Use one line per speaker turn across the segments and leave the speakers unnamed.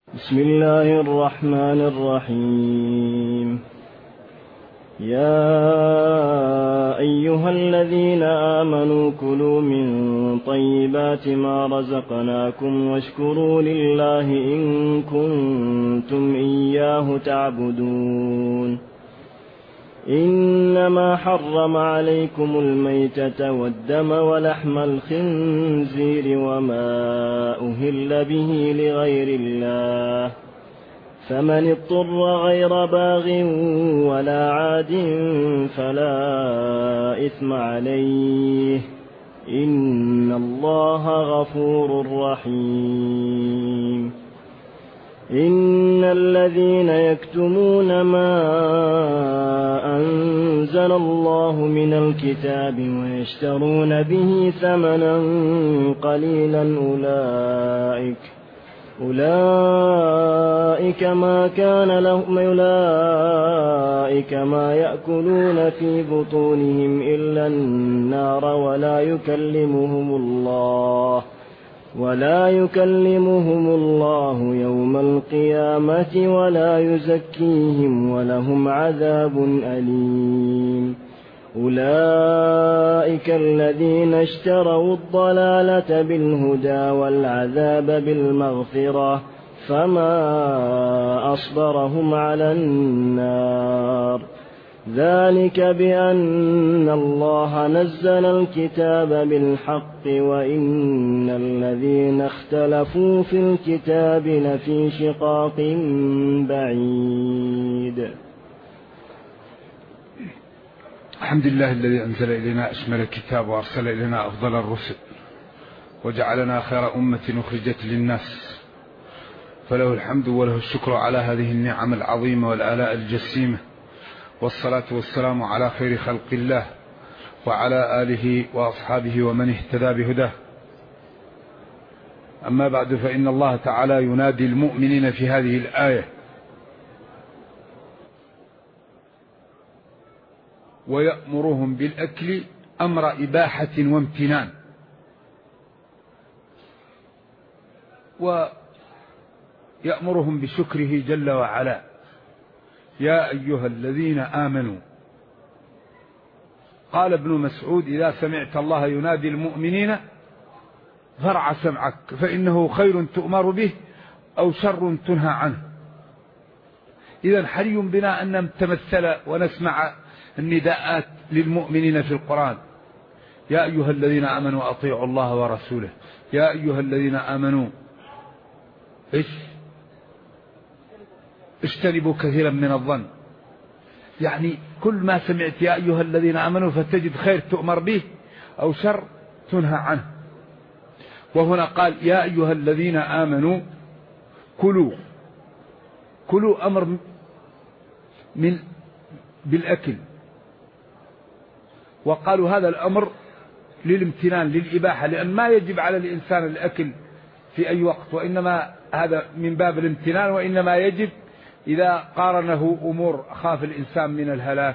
بسم الله الرحمن الرحيم. يا أيها الذين آمنوا كلوا من طيبات ما رزقناكم واشكروا لله إن كنتم إياه تعبدون. إنما حرم عليكم الميتة والدم ولحم الخنزير وما أهل به لغير الله، فمن اضطر غير باغ ولا عاد فلا إثم عليه، إن الله غفور رحيم. إن الذين يكتمون ما أنزل الله من الكتاب ويشترون به ثمنا قليلا أولئك ما يأكلون في بطونهم إلا النار ولا يكلمهم الله يوم القيامة ولا يزكيهم ولهم عذاب أليم. أولئك الذين اشتروا الضلالة بالهدى والعذاب بالمغفرة، فما أصبرهم على النار. ذلك بأن الله نزل الكتاب بالحق وإن الذين اختلفوا في الكتاب لفي شقاق بعيد.
الحمد لله الذي أنزل إلينا أشمل الكتاب وأرسل إلينا أفضل الرسل وجعلنا خير أمة أخرجت للناس، فله الحمد وله الشكر على هذه النعم العظيمة والآلاء الجسيمة، والصلاة والسلام على خير خلق الله وعلى آله وأصحابه ومن اهتدى بهداه. أما بعد، فإن الله تعالى ينادي المؤمنين في هذه الآية ويأمرهم بالأكل أمر إباحة وامتنان، ويأمرهم بشكره جل وعلا. يا أيها الذين آمنوا، قال ابن مسعود: إذا سمعت الله ينادي المؤمنين فارع سمعك، فإنه خير تؤمر به أو شر تنهى عنه. إذن حري بنا أن نتمثل ونسمع النداءات للمؤمنين في القرآن. يا أيها الذين آمنوا أطيعوا الله ورسوله، يا أيها الذين آمنوا اجتنبوا كثيرا من الظن. يعني كل ما سمعت يا أيها الذين آمنوا فتجد خير تؤمر به أو شر تنهى عنه. وهنا قال: يا أيها الذين آمنوا كلوا أمر بالأكل، وقالوا هذا الأمر للامتنان للإباحة، لأن ما يجب على الإنسان الأكل في أي وقت، وإنما هذا من باب الامتنان، وإنما يجب إذا قارنه أمور خاف الإنسان من الهلاك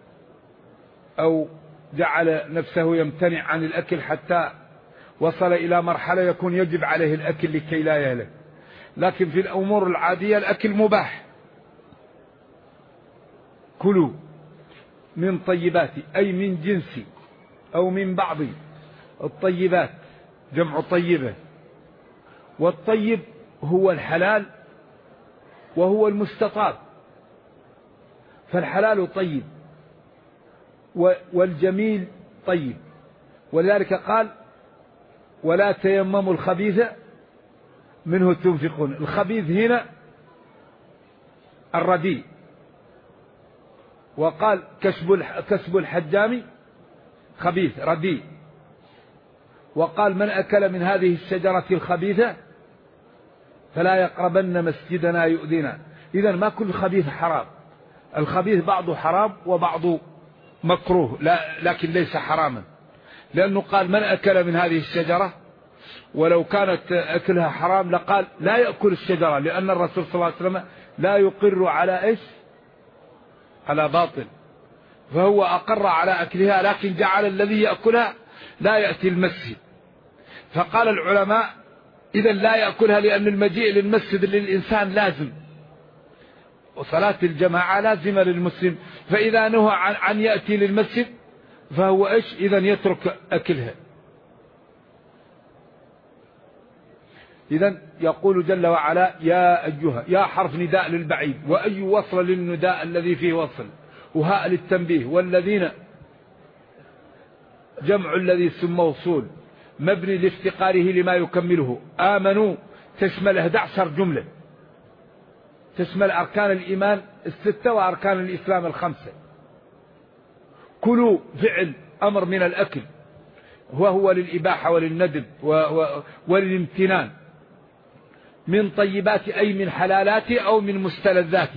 أو جعل نفسه يمتنع عن الأكل حتى وصل إلى مرحلة يكون يجب عليه الأكل لكي لا يهلك. لكن في الأمور العادية الأكل مباح. كلوا من طيبات، أي من جنس أو من بعض الطيبات، جمع طيبة، والطيب هو الحلال وهو المستطاب، فالحلال طيب والجميل طيب. ولذلك قال: ولا تيمموا الخبيث منه تنفقون. الخبيث هنا الرديء، وقال كسب الحجام خبيث رديء، وقال: من أكل من هذه الشجرة الخبيثة فلا يقربن مسجدنا يؤذنا. إذن ما كل خبيث حرام، الخبيث بعضه حرام وبعضه مكروه، لكن ليس حراما، لأنه قال: من أكل من هذه الشجرة، ولو كانت أكلها حرام لقال لا يأكل الشجرة، لأن الرسول صلى الله عليه وسلم لا يقر على باطل، فهو أقر على أكلها، لكن جعل الذي يأكلها لا يأتي المسجد. فقال العلماء: إذا لا يأكلها، لأن المجيء للمسجد للإنسان لازم، وصلاة الجماعة لازمة للمسلم، فإذا نهى عن يأتي للمسجد فهو إيش؟ إذا يترك أكلها. إذا يقول جل وعلا يا أيها، يا حرف نداء للبعيد، وأي وصل للنداء الذي فيه وصل، وهاء للتنبيه، والذين جمع الذي ثم موصول مبني لافتقاره لما يكمله. آمنوا تشمل 11 جملة، تشمل أركان الإيمان 6 وأركان الإسلام 5. كلوا فعل أمر من الأكل، وهو للإباحة وللندب وللامتنان، من طيبات أي من حلالات أو من مستلذات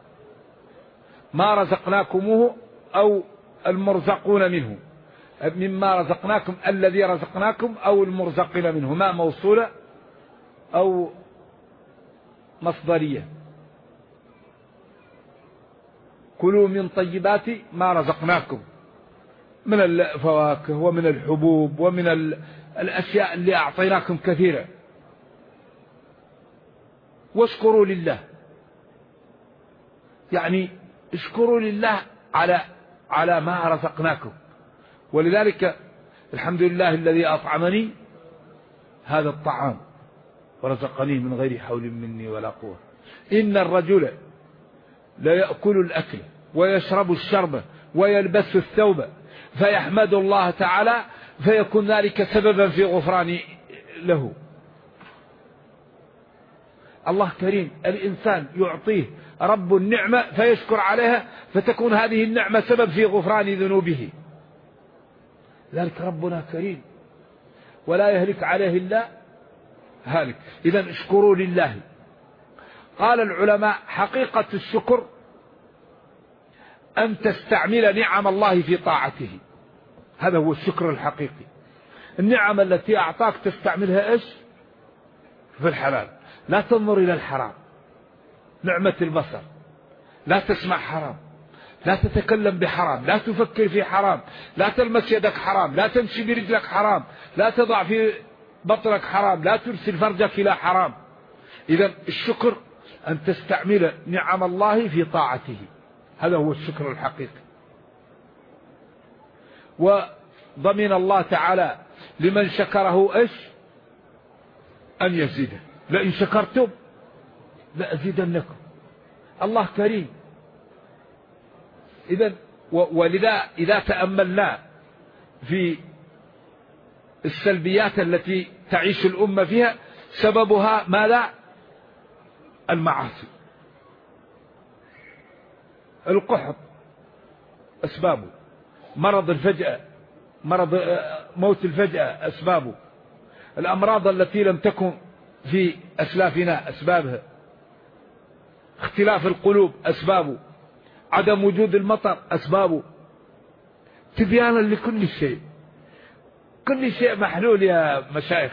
ما رزقناكموه أو المرزقون منه، مما رزقناكم الذي رزقناكم أو المرزقين منه، ما موصولة أو مصدرية. كلوا من طيبات ما رزقناكم من الفواكه ومن الحبوب ومن الأشياء اللي أعطيناكم كثيرة، واشكروا لله، يعني اشكروا لله على ما رزقناكم. ولذلك الحمد لله الذي أطعمني هذا الطعام ورزقني من غير حول مني ولا قوة. إن الرجل لا يأكل الأكل ويشرب الشرب ويلبس الثوب فيحمد الله تعالى، فيكون ذلك سببا في غفران له. الله كريم، الإنسان يعطيه رب النعمة فيشكر عليها، فتكون هذه النعمة سبب في غفران ذنوبه. ذلك ربنا كريم ولا يهلك عليه إلا هالك. إذن اشكروا لله. قال العلماء حقيقة الشكر أن تستعمل نعم الله في طاعته، هذا هو الشكر الحقيقي. النعم التي أعطاك تستعملها إيش؟ في الحلال، لا تنظر إلى الحرام. نعمة البصر، لا تسمع حرام، لا تتكلم بحرام، لا تفكر في حرام، لا تلمس يدك حرام، لا تمشي برجلك حرام، لا تضع في بطنك حرام، لا ترسل فرجك إلى حرام. إذن الشكر أن تستعمل نعم الله في طاعته، هذا هو الشكر الحقيقي. وضمن الله تعالى لمن شكره إيش؟ أن يزيده، لئن شكرتم لأزيدنكم. الله كريم. إذن ولذا إذا تأملنا في السلبيات التي تعيش الأمة فيها سببها ماذا؟ المعاصي. القحط أسبابه، مرض الفجأة، مرض موت الفجأة أسبابه، الأمراض التي لم تكن في أسلافنا أسبابها، اختلاف القلوب أسبابه، عدم وجود المطر أسبابه. تبيانا لكل شيء، كل شيء محلول يا مشايخ.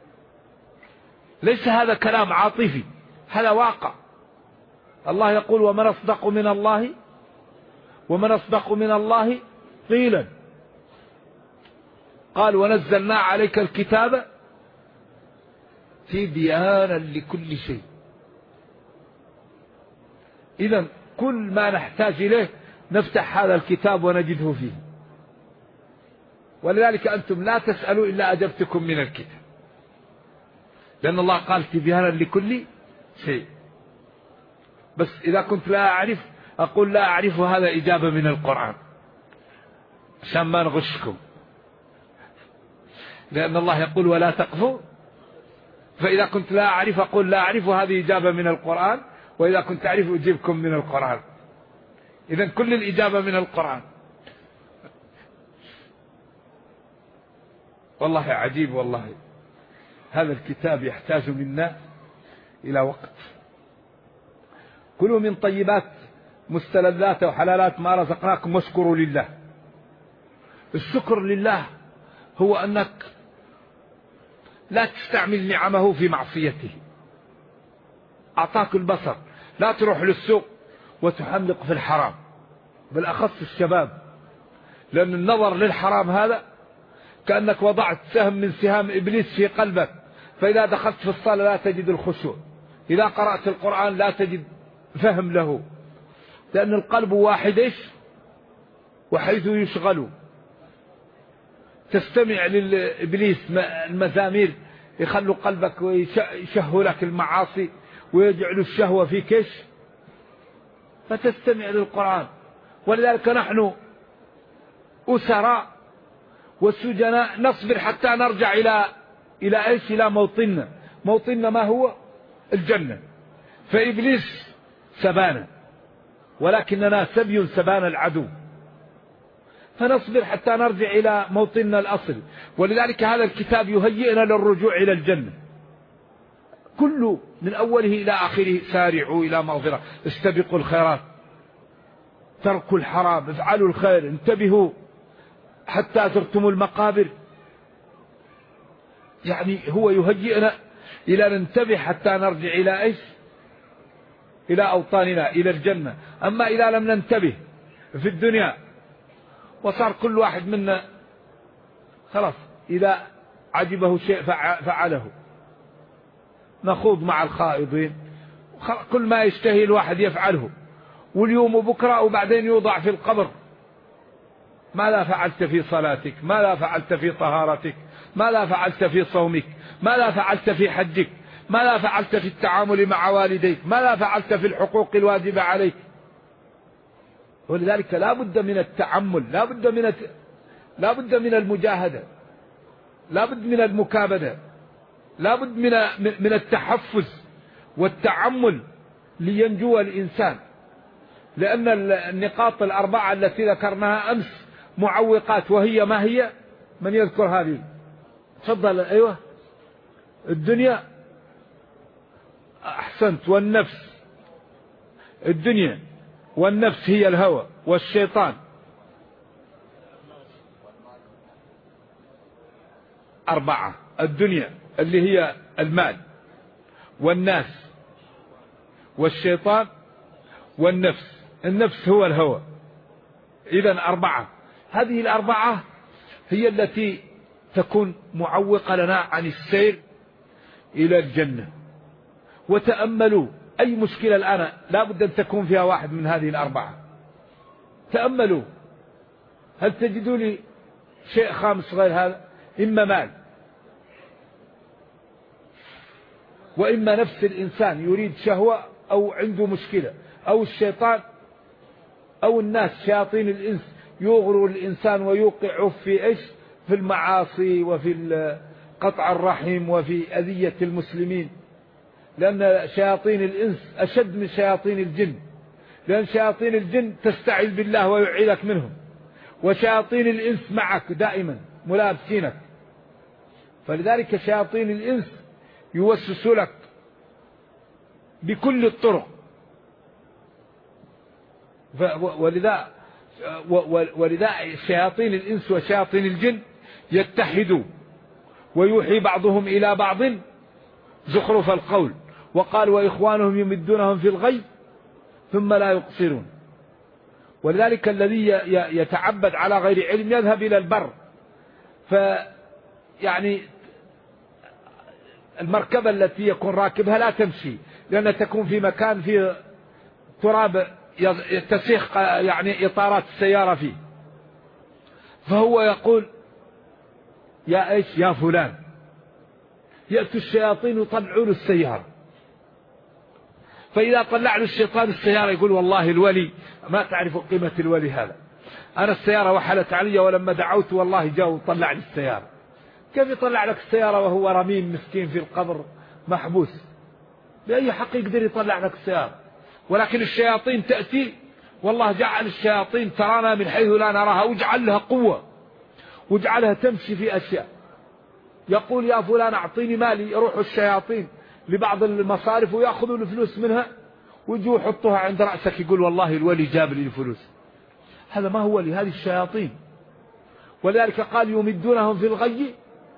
ليس هذا كلام عاطفي، هذا واقع. الله يقول ومن أصدق من الله، ومن أصدق من الله قيلا. قال ونزلنا عليك الكتاب تبيانا لكل شيء. إذن كل ما نحتاج إليه نفتح هذا الكتاب ونجده فيه. ولذلك أنتم لا تسألوا إلا أجبتكم من الكتاب، لأن الله قال تبيانا لكل شيء. بس إذا كنت لا أعرف أقول لا أعرف، هذا إجابة من القرآن عشان ما نغشكم، لأن الله يقول ولا تقفوا. فإذا كنت لا أعرف أقول لا أعرف، هذه إجابة من القرآن، وإذا كنت أعرف أجيبكم من القرآن. إذن كل الإجابة من القرآن. والله عجيب، والله هذا الكتاب يحتاج منا إلى وقت. كلوا من طيبات مستلذات وحلالات ما رزقناكم واشكروا لله. الشكر لله هو أنك لا تستعمل نعمه في معصيته. أعطاك البصر، لا تروح للسوق وتحملق في الحرام، بالأخص الشباب، لأن النظر للحرام هذا كأنك وضعت سهم من سهام إبليس في قلبك، فإذا دخلت في الصلاة لا تجد الخشوع، إذا قرأت القرآن لا تجد فهم له، لأن القلب واحد وحيث يشغل. تستمع للإبليس المزامير يخلوا قلبك ويشهوا لك المعاصي ويجعلوا الشهوة فيك فتستمع للقرآن. ولذلك نحن أسراء والسجناء نصبر حتى نرجع إلى موطننا ما هو الجنة. فإبليس سبانا ولكننا سبي سبان العدو، فنصبر حتى نرجع إلى موطننا الأصل. ولذلك هذا الكتاب يهيئنا للرجوع إلى الجنة كله من أوله إلى آخره. سارعوا إلى مغفرة، استبقوا الخيرات، تركوا الحرام، افعلوا الخير، انتبهوا حتى زرتم المقابر. يعني هو يهيئنا إلى ننتبه حتى نرجع إلى إلى أوطاننا، إلى الجنة. أما إذا لم ننتبه في الدنيا وصار كل واحد منا خلاص إذا عجبه شيء فعله، نخوض مع الخائضين، كل ما يشتهي الواحد يفعله، واليوم وبكرة، وبعدين يوضع في القبر. ماذا فعلت في صلاتك؟ ماذا فعلت في طهارتك؟ ماذا فعلت في صومك؟ ماذا فعلت في حجك؟ ماذا فعلت في التعامل مع والديك؟ ماذا فعلت في الحقوق الواجبة عليك؟ ولذلك لا بد من التعمل، لا بد من المجاهدة، لا بد من المكابدة، لا بد من التحفز والتعمل لينجو الإنسان. لأن النقاط الأربعة التي ذكرناها أمس معوقات، وهي ما هي؟ من يذكر هذه؟ تفضل. أيوة، الدنيا، أحسنت، والنفس. الدنيا والنفس هي الهوى والشيطان. 4: الدنيا اللي هي المال، والناس، والشيطان، والنفس. النفس هو الهوى. إذن 4. هذه ال4 هي التي تكون معوقة لنا عن السير إلى الجنة. وتأملوا أي مشكلة الآن لا بد أن تكون فيها واحد من هذه ال4. تأملوا، هل تجدوا لي شيء خامس غير هذا؟ إما مال، وإما نفس الإنسان يريد شهوة أو عنده مشكلة، أو الشيطان، أو الناس، شياطين الإنس يغروا الإنسان ويوقعه في في المعاصي وفي قطع الرحم وفي أذية المسلمين. لأن شياطين الإنس أشد من شياطين الجن، لأن شياطين الجن تستعيذ بالله ويعيذك منهم، وشياطين الإنس معك دائما ملابسينك. فلذلك شياطين الإنس يوسوسوا لك بكل الطرق. ولذا شياطين الإنس وشياطين الجن يتحدوا ويوحي بعضهم إلى بعض زخرف القول، وقال وإخوانهم يمدونهم في الغي ثم لا يقصرون. ولذلك الذي يتعبد على غير علم يذهب إلى البر، فيعني المركبة التي يكون راكبها لا تمشي، لأنها تكون في مكان فيه تراب تسيخ يعني إطارات السيارة فيه. فهو يقول يا فلان، يأتوا الشياطين يطلعون السيارة، فإذا طلع له الشيطان السيارة يقول والله الولي ما تعرف قيمة الولي هذا، أنا السيارة وحلت علي ولما دعوت والله جاء وطلع لي السيارة. كيف يطلع لك السيارة وهو رميم مسكين في القبر محبوس؟ بأي حق يقدر يطلع لك السيارة؟ ولكن الشياطين تأتي، والله جعل الشياطين ترانا من حيث لا نراها، وجعل لها قوة، وجعلها تمشي في أشياء. يقول يا فلان أعطيني مالي، يروح الشياطين لبعض المصارف ويأخذوا الفلوس منها ويجوا يحطوها عند رأسك، يقول والله الولي جاب لي الفلوس. هذا ما هو ولي، هذه الشياطين. ولذلك قال يمدونهم في الغي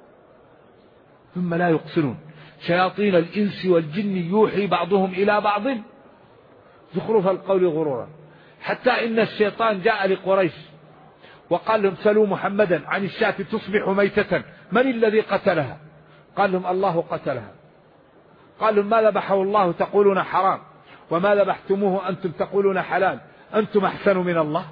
ثم لا يقصرون. شياطين الإنس والجن يوحي بعضهم إلى بعض زخرف القول غرورا. حتى إن الشيطان جاء لقريش وقال لهم سلوا محمدا عن الشاة تصبح ميتة من الذي قتلها؟ قال لهم الله قتلها. قال لهم ما ذبحه الله تقولون حرام، وما ذبحتموه أنتم تقولون حلال، أنتم أحسن من الله.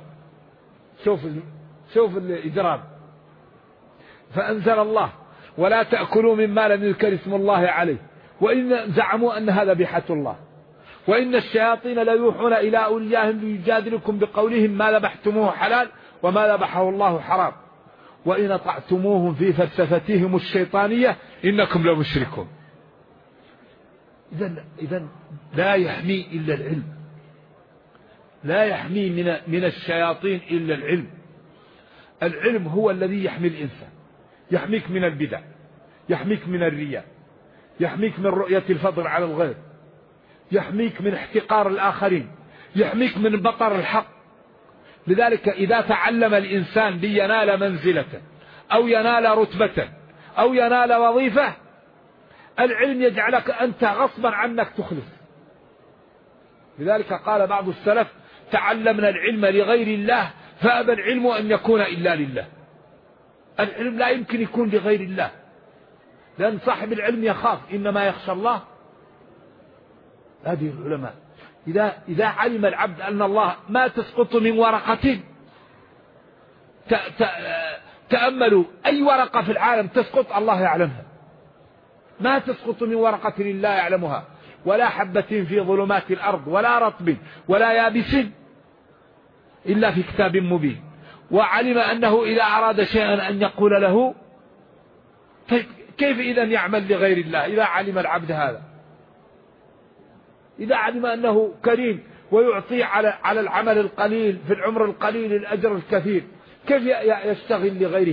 شوف الإجرام. فأنزل الله ولا تأكلوا مما لم يذكر اسم الله عليه، وإن زعموا أن هذا ذبيحة الله، وإن الشياطين لا يوحون إلى أوليائهم ليجادلكم بقولهم ما ذبحتموه حلال وما ذبحه الله حرام، وإن أطعتموهم في فلسفتهم الشيطانية إنكم لمشركون. إذن لا يحمي إلا العلم، لا يحمي من الشياطين إلا العلم. العلم هو الذي يحمي الإنسان، يحميك من البدع، يحميك من الرياء، يحميك من رؤية الفضل على الغير، يحميك من احتقار الآخرين، يحميك من بطر الحق. لذلك إذا تعلم الإنسان لينال منزلة أو ينال رتبة أو ينال وظيفة، العلم يجعلك أنت غصبا عنك تخلص. لذلك قال بعض السلف تعلمنا العلم لغير الله فأبى العلم أن يكون إلا لله. العلم لا يمكن يكون لغير الله، لأن صاحب العلم يخاف، إنما يخشى الله. هذه العلماء إذا علم العبد أن الله ما تسقط من ورقة، تأملوا أي ورقة في العالم تسقط الله يعلمها، ما تسقط من ورقة إلا يعلمها، ولا حبة في ظلمات الأرض ولا رطب ولا يابس إلا في كتاب مبين. وعلم أنه إذا أراد شيئا أن يقول له. كيف إذن يعمل لغير الله إذا علم العبد هذا؟ إذا علم أنه كريم ويعطي على العمل القليل في العمر القليل الأجر الكثير، كيف يشتغل لغيره؟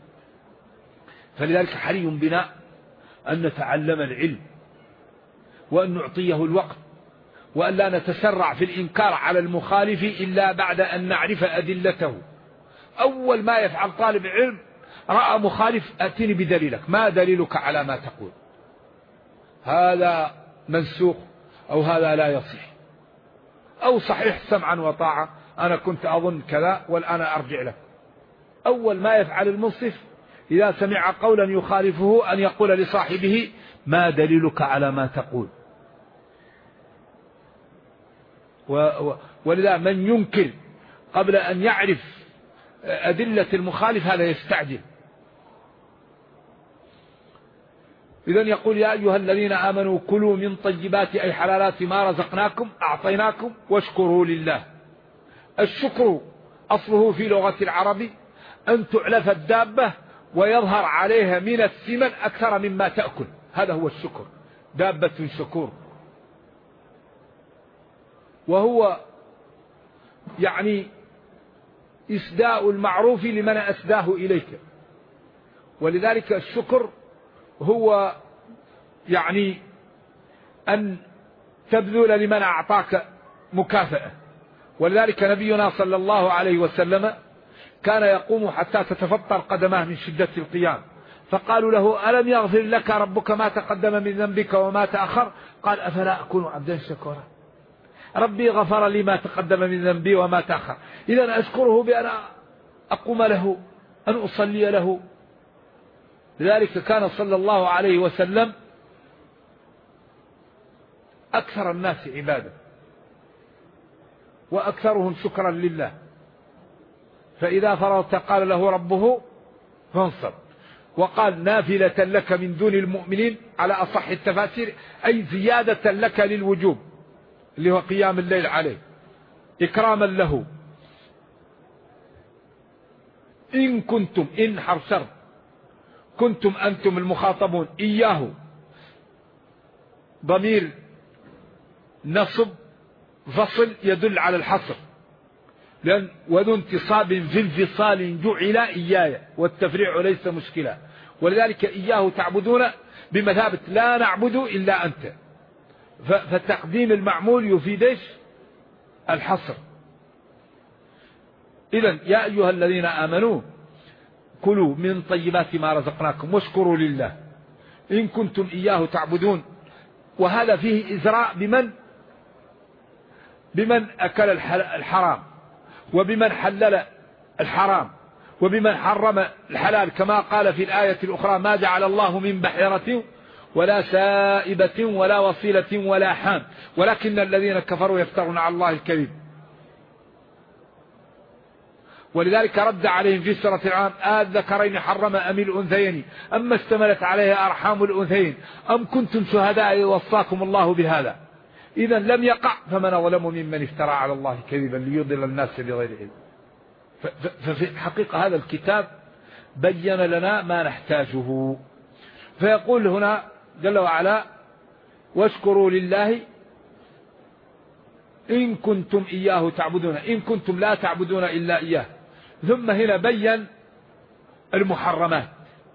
فلذلك حري بنا أن نتعلم العلم وأن نعطيه الوقت، وأن لا نتسرع في الإنكار على المخالف إلا بعد أن نعرف أدلته. أول ما يفعل طالب علم رأى مخالف أتني بدليلك، ما دليلك على ما تقول؟ هذا منسوخ أو هذا لا يصح أو صحيح سمعا وطاعة، أنا كنت أظن كذا والآن أرجع لك. أول ما يفعل المنصف إذا سمع قولا يخالفه أن يقول لصاحبه ما دليلك على ما تقول؟ ولذا من ينكر قبل أن يعرف أدلة المخالف هذا يستعجل. إذن يقول يا أيها الذين آمنوا كلوا من طيبات أي حلالات ما رزقناكم أعطيناكم واشكروا لله. الشكر أصله في لغة العرب أن تعلف الدابة ويظهر عليها من السمن أكثر مما تأكل، هذا هو الشكر، دابة شكور. وهو يعني إسداء المعروف لمن أسداه إليك. ولذلك الشكر هو يعني أن تبذل لمن أعطاك مكافأة. ولذلك نبينا صلى الله عليه وسلم كان يقوم حتى تتفطر قدماه من شدة القيام، فقالوا له ألم يغفر لك ربك ما تقدم من ذنبك وما تأخر؟ قال أفلا أكون عبدا شكورا، ربي غفر لي ما تقدم من ذنبي وما تأخر، إذن أشكره بأن أقوم له، أن أصلي له. لذلك كان صلى الله عليه وسلم أكثر الناس عبادة وأكثرهم شكرا لله، فإذا فرغت قال له ربه فانصب. وقال نافلة لك من دون المؤمنين على أصح التفاسير، أي زيادة لك للوجوب اللي هو قيام الليل عليه إكراما له. إن كنتم، إن حرف شرط، كنتم أنتم المخاطبون، إياه ضمير نصب فصل يدل على الحصر، لأن وذو انتصاب في انفصال جعل إياي، والتفريع ليس مشكلة. ولذلك إياه تعبدون بمثابة لا نعبد إلا أنت، فتقديم المعمول يفيد الحصر. إذن يا أيها الذين آمنوا كلوا من طيبات ما رزقناكم واشكروا لله إن كنتم إياه تعبدون. وهذا فيه إزراء بمن أكل الحرام، وبمن حلل الحرام، وبمن حرم الحلال كما قال في الآية الأخرى ما جعل الله من بحيرة ولا سائبة ولا وصيلة ولا حام ولكن الذين كفروا يفترون على الله الكذب. ولذلك رد عليهم في سورة الأنعام الذكرين حرم أم الأنثيين أما اشتملت عليها أرحام الأنثيين أم كنتم شهداء وصاكم الله بهذا. إذا لم يقع فمن أظلم ممن افترى على الله كذبا ليضل الناس بغير علم. ففي حقيقة هذا الكتاب بين لنا ما نحتاجه. فيقول هنا جل وعلا واشكروا لله إن كنتم إياه تعبدون إن كنتم لا تعبدون إلا إياه. ثم هنا بين المحرمات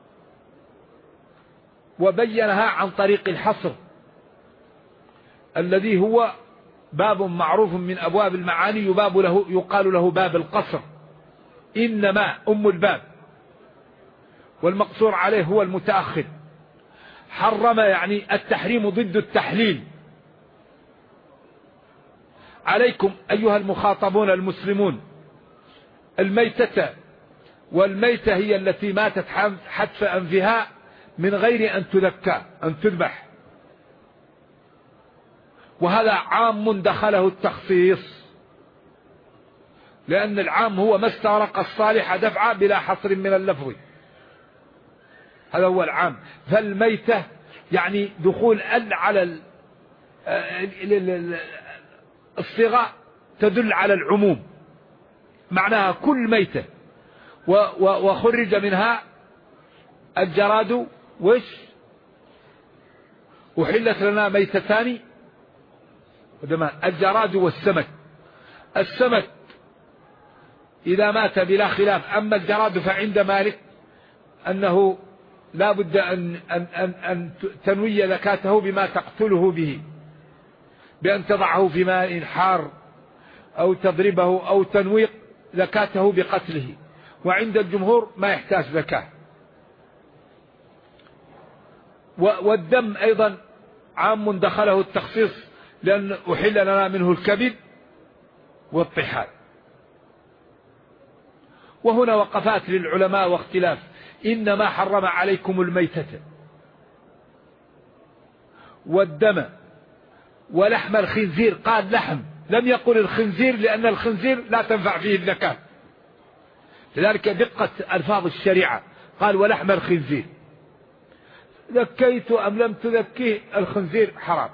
وبينها عن طريق الحصر الذي هو باب معروف من أبواب المعاني يقال له باب القصر. إنما الباب والمقصور عليه هو المتأخر. حرم يعني التحريم ضد التحليل. عليكم أيها المخاطبون المسلمون الميتة، والميتة هي التي ماتت حتف أنفها من غير أن تذكى أن تذبح، وهذا عام دخله التخصيص لأن العام هو ما استغرق الصالح دفعا بلا حصر من اللفظ، هذا هو العام. فالميتة يعني دخول على الصيغة تدل على العموم، معناها كل ميتة. وخرج منها الجراد وحلت لنا ميتتان ودمان، الجراد والسمك. السمك إذا مات بلا خلاف، أما الجراد فعند مالك أنه لا بد أن تنوي زكاته بما تقتله به، بأن تضعه في ماء حار أو تضربه أو تنوي زكاته بقتله. وعند الجمهور ما يحتاج زكاة. والدم أيضا عام دخله التخصيص لأن أحل لنا منه الكبد والطحال. وهنا وقفات للعلماء واختلاف. إنما حرم عليكم الميتة والدم ولحم الخنزير، قال لحم لم يقل الخنزير لأن الخنزير لا تنفع فيه الزكاة، لذلك دقة ألفاظ الشريعة قال ولحم الخنزير. ذكيت أم لم تذكيه الخنزير حرام.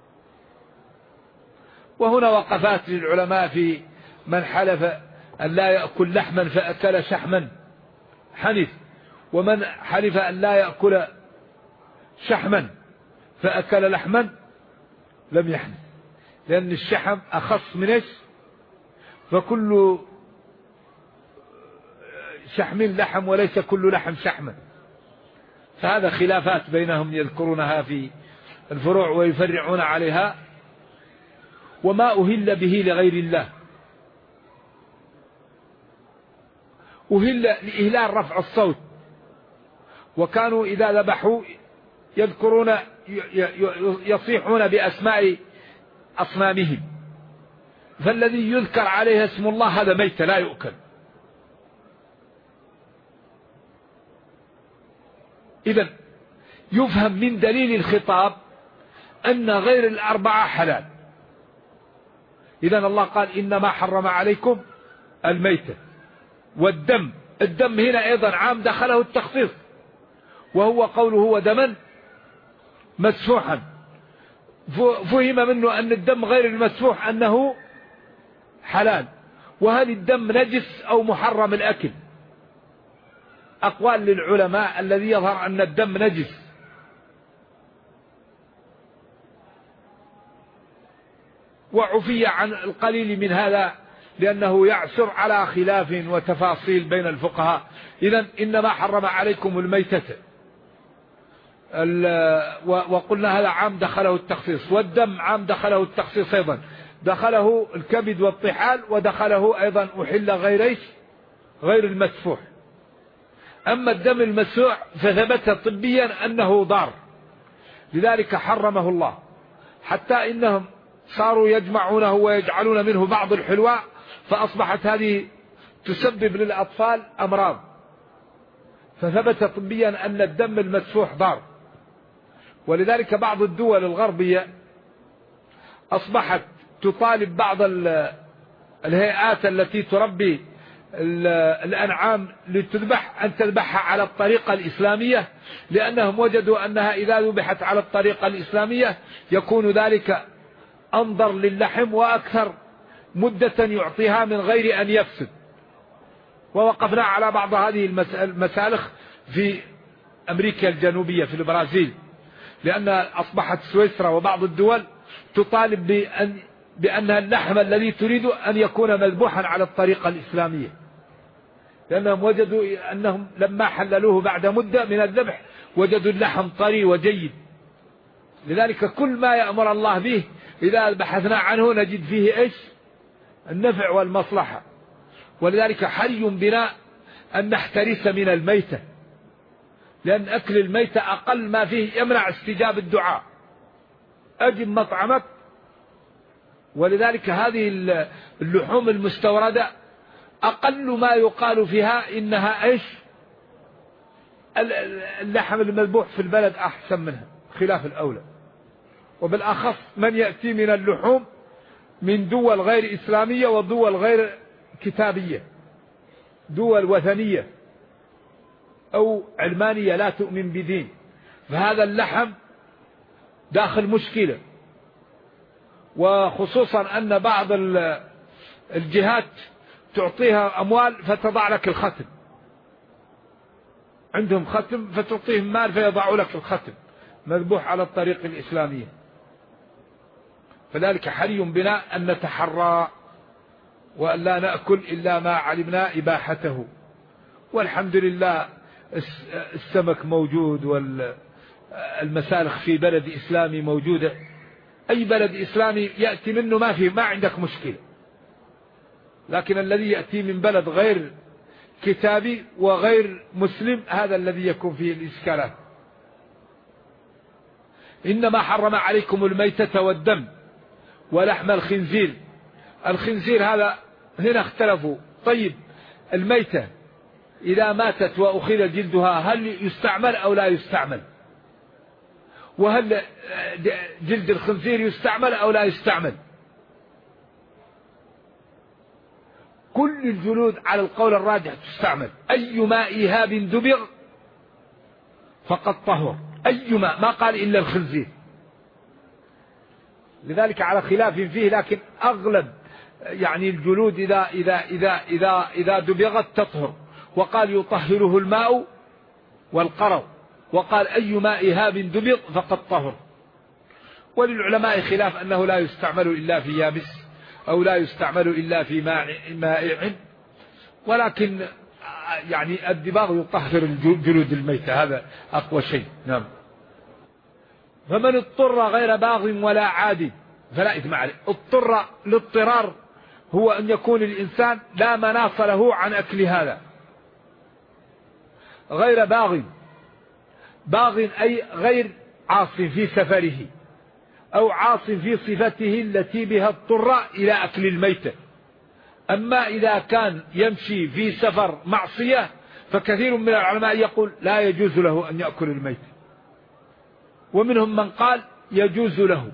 وهنا وقفات للعلماء في من حلف أن لا يأكل لحما فأكل شحما حنث، ومن حلف أن لا يأكل شحما فأكل لحما لم يحنث، لأن الشحم أخص من إيش؟ فكل شحم لحم وليس كل لحم شحما. فهذا خلافات بينهم يذكرونها في الفروع ويفرعون عليها. وما أهل به لغير الله، أهل لإهلال رفع الصوت، وكانوا إذا ذبحوا يذكرون يصيحون بأسماء أصنامهم، فالذي يذكر عليه اسم الله هذا ميت لا يؤكل. إذن يفهم من دليل الخطاب أن غير الأربعة حلال. إذن الله قال إنما حرم عليكم الميتة والدم. الدم هنا أيضا عام دخله التخصيص، وهو قوله ودما مسفوحا، فهم منه أن الدم غير المسفوح أنه حلال. وهل الدم نجس أو محرم الأكل؟ أقوال للعلماء الذي يظهر أن الدم نجس، وعفي عن القليل من هذا لأنه يعسر على خلاف وتفاصيل بين الفقهاء. إذن إنما حرم عليكم الميتة، وقلنا هذا عام دخله التخصيص. والدم عام دخله التخصيص أيضا، دخله الكبد والطحال، ودخله أيضا أحل غير المسفوح. أما الدم المسفوح فثبت طبيا أنه ضار، لذلك حرمه الله، حتى إنهم صاروا يجمعونه ويجعلون منه بعض الحلوى، فأصبحت هذه تسبب للأطفال أمراض، فثبت طبيا أن الدم المسفوح ضار. ولذلك بعض الدول الغربية أصبحت تطالب بعض الهيئات التي تربي الأنعام لتذبح أن تذبحها على الطريقة الإسلامية، لأنهم وجدوا أنها إذا ذبحت على الطريقة الإسلامية يكون ذلك أنظر للحم وأكثر مدة يعطيها من غير أن يفسد. ووقفنا على بعض هذه المسالخ في أمريكا الجنوبية في البرازيل، لأن أصبحت سويسرا وبعض الدول تطالب بأن اللحم الذي تريد أن يكون مذبوحا على الطريقة الإسلامية، لأنهم وجدوا أنهم لما حللوه بعد مدة من الذبح وجدوا اللحم طري وجيد. لذلك كل ما يأمر الله به إذا بحثنا عنه نجد فيه إيش؟ النفع والمصلحة. ولذلك حري بنا أن نحترس من الميتة، لأن أكل الميتة أقل ما فيه يمنع استجاب الدعاء. أجب مطعمك. ولذلك هذه اللحوم المستوردة أقل ما يقال فيها إنها إيش؟ اللحم المذبوح في البلد أحسن منها خلاف الأولى. وبالأخص من يأتي من اللحوم من دول غير إسلامية ودول غير كتابية، دول وثنية أو علمانية لا تؤمن بدين، فهذا اللحم داخل مشكلة. وخصوصا أن بعض الجهات تعطيها أموال فتضع لك الختم، عندهم ختم فتعطيهم مال فيضع لك الختم مذبوح على الطريق الإسلامية. فذلك حري بنا أن نتحرى وأن لا نأكل إلا ما علمنا إباحته. والحمد لله السمك موجود والمسالخ في بلد إسلامي موجودة. أي بلد إسلامي يأتي منه ما عندك مشكلة، لكن الذي يأتي من بلد غير كتابي وغير مسلم هذا الذي يكون فيه الإشكالات. إنما حرم عليكم الميتة والدم ولحم الخنزير. الخنزير هذا هنا اختلفوا. طيب الميتة إذا ماتت وأخذ جلدها هل يستعمل أو لا يستعمل؟ وهل جلد الخنزير يستعمل أو لا يستعمل؟ كل الجلود على القول الراجح تستعمل. أيما إيهاب دبغ فقد طهر. أيما، ما قال إلا الخنزير. لذلك على خلاف فيه، لكن أغلب يعني الجلود إذا دبغت تطهر. وقال يطهره الماء والقرض، وقال أيما إيهاب دبغ فقد طهر. وللعلماء خلاف أنه لا يستعمل إلا في يابس أو لا يستعمل إلا في مائع، ولكن يعني الدباغ يطهر الجلود الميتة، هذا أقوى شيء. نعم. فمن اضطر غير باغ ولا عاد فلا إثم عليه. اضطر الاضطرار هو أن يكون الإنسان لا مناص له عن أكل هذا. غير باغ أي غير عاص في سفره أو عاص في صفته التي بها اضطر إلى أكل الميتة. أما إذا كان يمشي في سفر معصية فكثير من العلماء يقول لا يجوز له أن يأكل الميتة، ومنهم من قال يجوز له.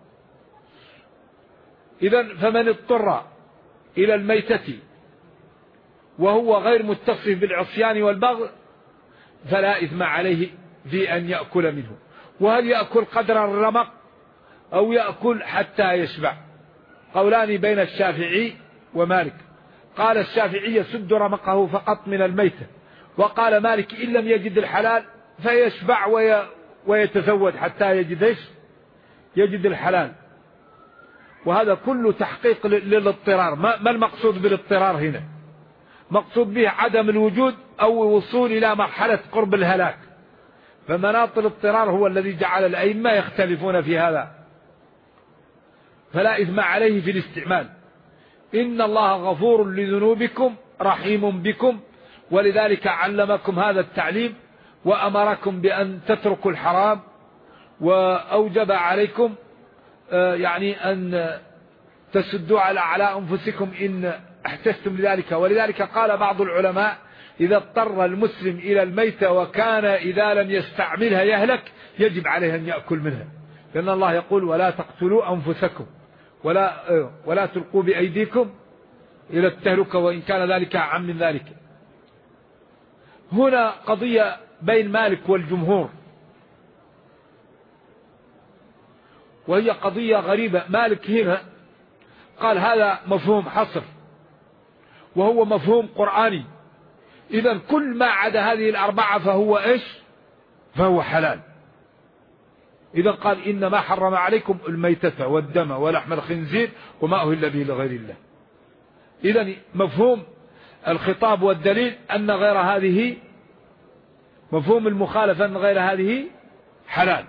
إذن فمن اضطر إلى الميتة وهو غير متصف بالعصيان والبغي فلا إثم عليه في أن يأكل منه. وهل يأكل قدر الرمق أو يأكل حتى يشبع؟ قولان بين الشافعي ومالك. قال الشافعي يسد رمقه فقط من الميتة، وقال مالك إن لم يجد الحلال فيشبع ويتزود حتى يجد الحلال. وهذا كله تحقيق للاضطرار. ما المقصود بالاضطرار هنا؟ مقصود به عدم الوجود أو الوصول إلى مرحلة قرب الهلاك. فمناط الاضطرار هو الذي جعل الأئمة يختلفون في هذا. فلا إثم عليه في الاستعمال. إن الله غفور لذنوبكم رحيم بكم، ولذلك علمكم هذا التعليم وأمركم بأن تتركوا الحرام، وأوجب عليكم يعني أن تسدوا على أنفسكم إن احتجتم لذلك. ولذلك قال بعض العلماء إذا اضطر المسلم إلى الميتة وكان إذا لم يستعملها يهلك يجب عليه أن يأكل منها، لأن الله يقول ولا تقتلوا أنفسكم ولا تلقوا بأيديكم إلى التهلكة وإن كان ذلك عام من ذلك. هنا قضية بين مالك والجمهور، وهي قضية غريبة. مالك هنا قال هذا مفهوم حصر وهو مفهوم قرآني، إذا كل ما عدا هذه الأربعة فهو إيش؟ فهو حلال. إذا قال إنما حرم عليكم الميتة والدم ولحم الخنزير وما أهل به لغير الله. إذا مفهوم الخطاب والدليل أن غير هذه، مفهوم المخالفة أن غير هذه حلال.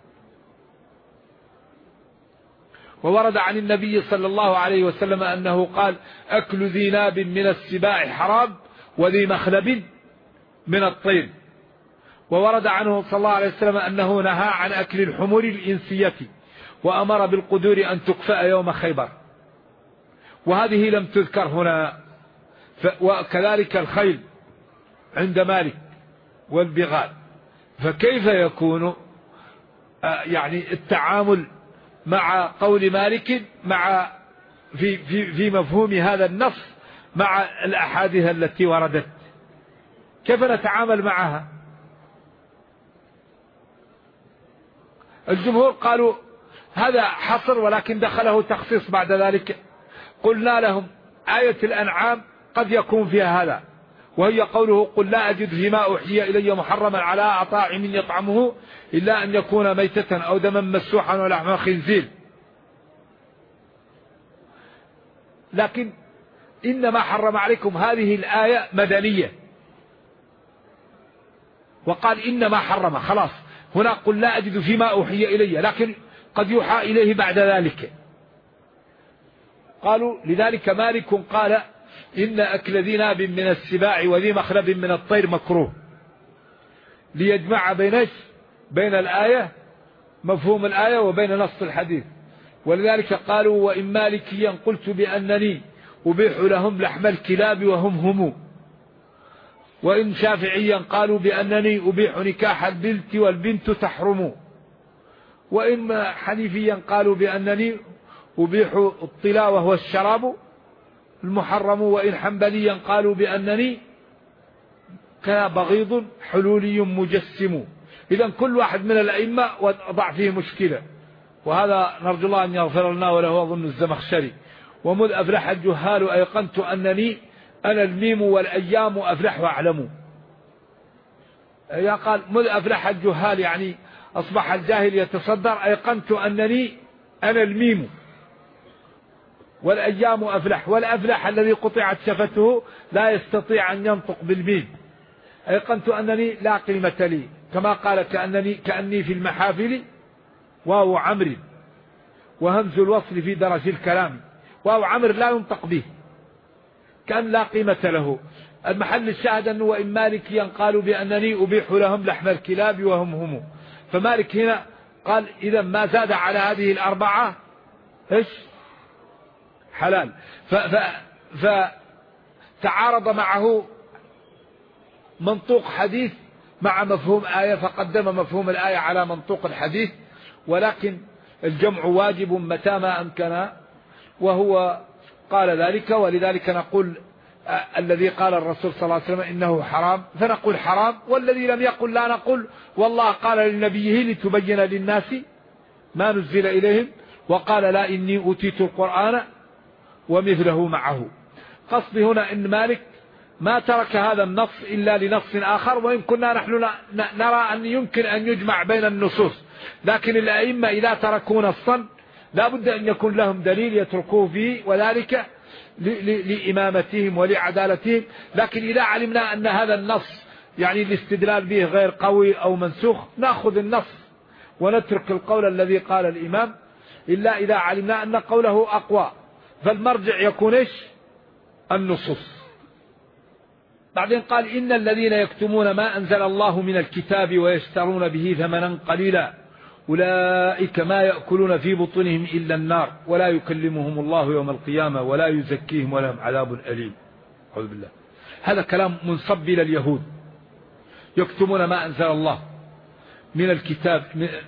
وورد عن النبي صلى الله عليه وسلم أنه قال أكل ذي ناب من السباع حرام وذي مخلب من الطير. وورد عنه صلى الله عليه وسلم أنه نهى عن أكل الحمر الإنسية وأمر بالقدور أن تكفأ يوم خيبر، وهذه لم تذكر هنا. وكذلك الخيل عند مالك والبغال. فكيف يكون يعني التعامل مع قول مالك مع في مفهوم هذا النص مع الأحاديث التي وردت؟ كيف نتعامل معها؟ الجمهور قالوا هذا حصر ولكن دخله تخصيص بعد ذلك. قلنا لهم آية الأنعام قد يكون فيها هذا، وهي قوله قل لا أجد فيما أوحي إلي محرما على طاعم يطعمه إلا أن يكون ميتة أو دما مسوحا ولحم خنزير. لكن إنما حرم عليكم هذه الآية مدنية، وقال إنما حرم خلاص. هنا قل لا أجد فيما أوحي إلي، لكن قد يوحى إليه بعد ذلك. قالوا لذلك مالك قال إن أكل ذي ناب من السباع وذي مخلب من الطير مكروه، ليجمع بين الآية مفهوم الآية وبين نص الحديث. ولذلك قالوا وإن مالكيا قلت بأنني أبيح لهم لحم الكلاب وهم هم، وإن شافعيا قالوا بأنني أبيح نكاح البنت والبنت تحرم، وإن حنيفيا قالوا بأنني أبيح الطلاوة والشراب المحرم، وإن حنبليا قالوا بأنني كبغيض حلولي مجسم. إذا كل واحد من الأئمة وضع فيه مشكلة، وهذا نرجو الله أن يغفر لنا وله أظن الزمخشري. ومذ أفلح الجهال أيقنت أنني أنا الميم والأيام أفلح وأعلم. قال مذ أفلح الجهال يعني أصبح الجاهل يتصدر، أيقنت أنني أنا الميم والأيام أفلح. والأفلح الذي قطعت شفته لا يستطيع أن ينطق بالميم. أيقنت أنني لا قيمة لي، كما قال كأني في المحافل واو عمرو وهمز الوصل في درج الكلام. واو عمرو لا ينطق به، كان لا قيمة له. المحل الشاهد أنه وإن مالكيا قالوا بأنني أبيح لهم لحم الكلاب وهم هم. فمالك هنا قال إذا ما زاد على هذه الأربعة إيش؟ حلال. فتعارض معه منطوق حديث مع مفهوم آية، فقدم مفهوم الآية على منطوق الحديث. ولكن الجمع واجب متى ما أمكن، وهو قال ذلك. ولذلك نقول الذي قال الرسول صلى الله عليه وسلم إنه حرام فنقول حرام، والذي لم يقل لا نقول. والله قال لنبيه لتبين للناس ما نزل إليهم، وقال لا إني أوتيت القرآن ومثله معه. قصدي هنا إن مالك ما ترك هذا النص إلا لنص آخر، وإن كنا نحن نرى أن يمكن أن يجمع بين النصوص، لكن الأئمة إذا تركوا نصا لا بد أن يكون لهم دليل يتركوه فيه، وذلك لإمامتهم ولعدالتهم. لكن إذا علمنا أن هذا النص يعني الاستدلال به غير قوي أو منسوخ نأخذ النص ونترك القول الذي قال الإمام، إلا إذا علمنا أن قوله أقوى، فالمرجع يكون إيش؟ النصوص. بعدين قال إن الذين يكتمون ما أنزل الله من الكتاب ويشترون به ثمنا قليلا أولئك ما يأكلون في بطونهم إلا النار ولا يكلمهم الله يوم القيامة ولا يزكيهم ولهم عذاب أليم. أعوذ بالله. هذا كلام منصب إلى اليهود يكتمون ما أنزل الله من الكتاب.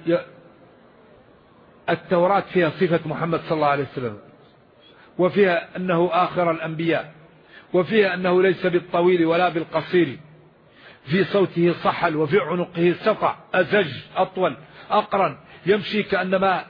التوراة فيها صفة محمد صلى الله عليه وسلم، وفيها أنه آخر الأنبياء، وفيها أنه ليس بالطويل ولا بالقصير، في صوته صحل وفي عنقه سطع أزج أطول أقرن، يمشي كأنما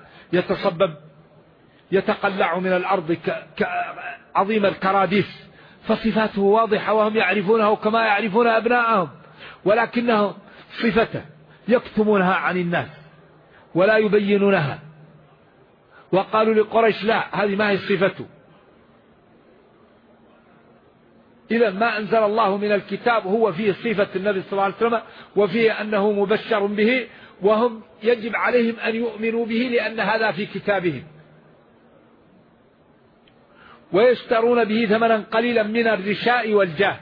يتقلع من الأرض كعظيم الكراديس. فصفاته واضحة وهم يعرفونه كما يعرفون أبناءهم، ولكنهم صفته يكتمونها عن الناس ولا يبينونها. وقالوا لقريش لا، هذه ما هي صفته. إذا ما أنزل الله من الكتاب هو فيه صفة النبي صلى الله عليه وسلم، وفيه أنه مبشر به، وهم يجب عليهم أن يؤمنوا به لأن هذا في كتابهم، ويشترون به ثمنا قليلا من الرشاء والجاه.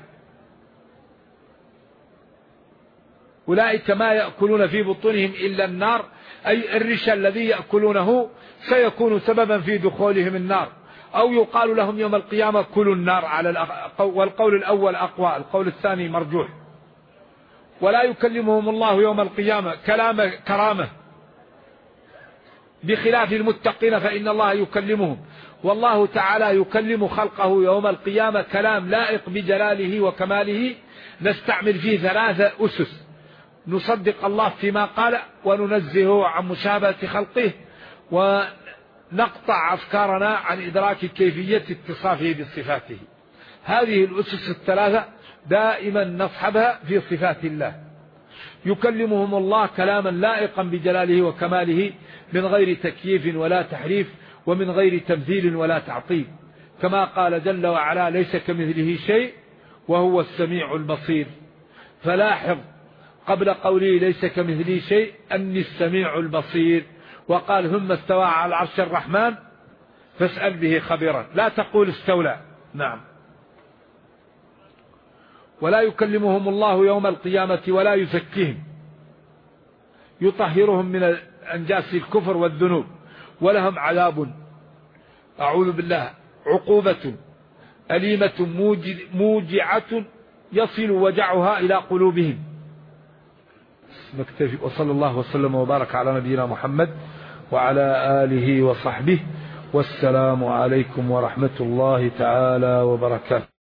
أولئك ما يأكلون في بطونهم إلا النار، أي الرشا الذي يأكلونه سيكون سببا في دخولهم النار. أو يقال لهم يوم القيامة كلوا النار، والقول الأول أقوى، القول الثاني مرجوح. ولا يكلمهم الله يوم القيامة كرامة، بخلاف المتقين فإن الله يكلمهم. والله تعالى يكلم خلقه يوم القيامة كلام لائق بجلاله وكماله. نستعمل فيه 3 أسس: نصدق الله فيما قال، وننزهه عن مشابهة خلقه، ونقطع أفكارنا عن إدراك كيفية اتصافه بصفاته. هذه الأسس ال3 دائما نصحبها في صفات الله. يكلمهم الله كلاما لائقا بجلاله وكماله، من غير تكييف ولا تحريف، ومن غير تمثيل ولا تعطيل، كما قال جل وعلا: ليس كمثله شيء وهو السميع البصير. فلاحظ قبل قوله ليس كمثله شيء أني السميع البصير، وقال ثم استوى على العرش الرحمن فاسأل به خبيرا، لا تقول استولى. نعم. ولا يكلمهم الله يوم القيامة ولا يزكيهم، يطهرهم من أنجاس الكفر والذنوب، ولهم عذاب، أعوذ بالله، عقوبة أليمة موجعة يصل وجعها إلى قلوبهم. نكتفي، وصلى الله وسلم وبارك على نبينا محمد وعلى آله وصحبه، والسلام عليكم ورحمة الله تعالى وبركاته.